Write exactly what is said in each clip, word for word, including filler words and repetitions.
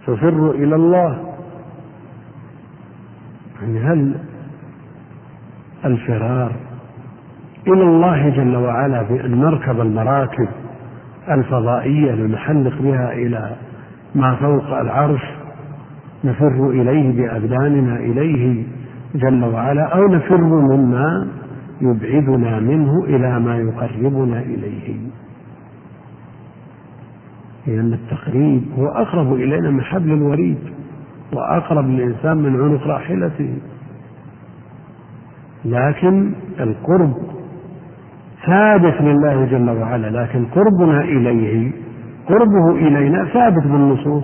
ففروا إلى الله. يعني هل الفرار إلى الله جل وعلا بأن نركب المراكب الفضائية لنحلق بها إلى ما فوق العرش نفر إليه بأبداننا إليه جل وعلا، أو نفر مما يبعدنا منه إلى ما يقربنا إليه؟ لأن التقريب هو أقرب إلينا من حبل الوريد، وأقرب للإنسان من عنق راحلته، لكن القرب ثابت لله جل وعلا، لكن قربنا إليه قربه إلينا ثابت بالنصوص،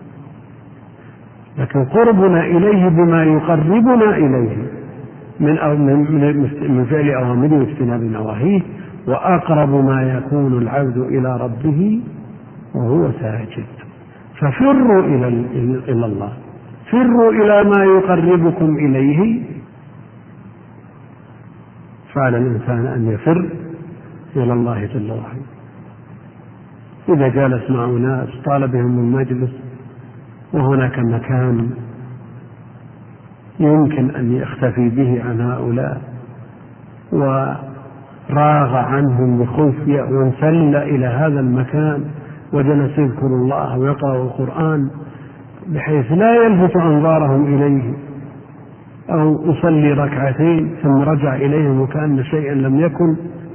لكن قربنا إليه بما يقربنا إليه من أو من من فعل أوامره واجتناب نواهيه. وأقرب ما يكون العبد إلى ربه وهو ساجد. ففروا إلى إلى الله، فروا إلى ما يقربكم إليه. فعلى الإنسان أن يفر إلى الله جل وعلا. إذا جالس مع ناس طال بهم المجلس وهناك مكان يمكن أن يختفي به عن هؤلاء وراغ عنهم بخفية وانسل إلى هذا المكان وجلس يذكر الله ويقرأ القرآن بحيث لا يلفت أنظارهم إليه، أو يصلي ركعتين ثم رجع إليهم وكأن شيئا لم يكن،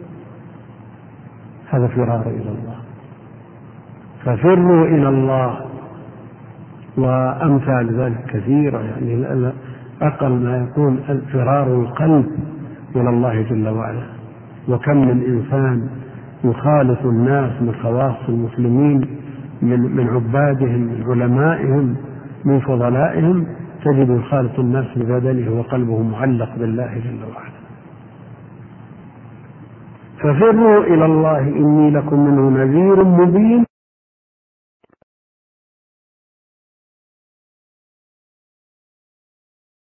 هذا فرار إلى الله. ففروا إلى الله. وأمثال ذلك كثيرة، يعني أقل ما يكون فرار القلب إلى الله جل وعلا. وكم من إنسان يخالط الناس من خواص المسلمين من من عبادهم من علمائهم من فضلائهم، تجد يخالط الناس ببدنه وقلبه معلق بالله جل وعلا. ففروا إلى الله إني لكم منه نذير مبين.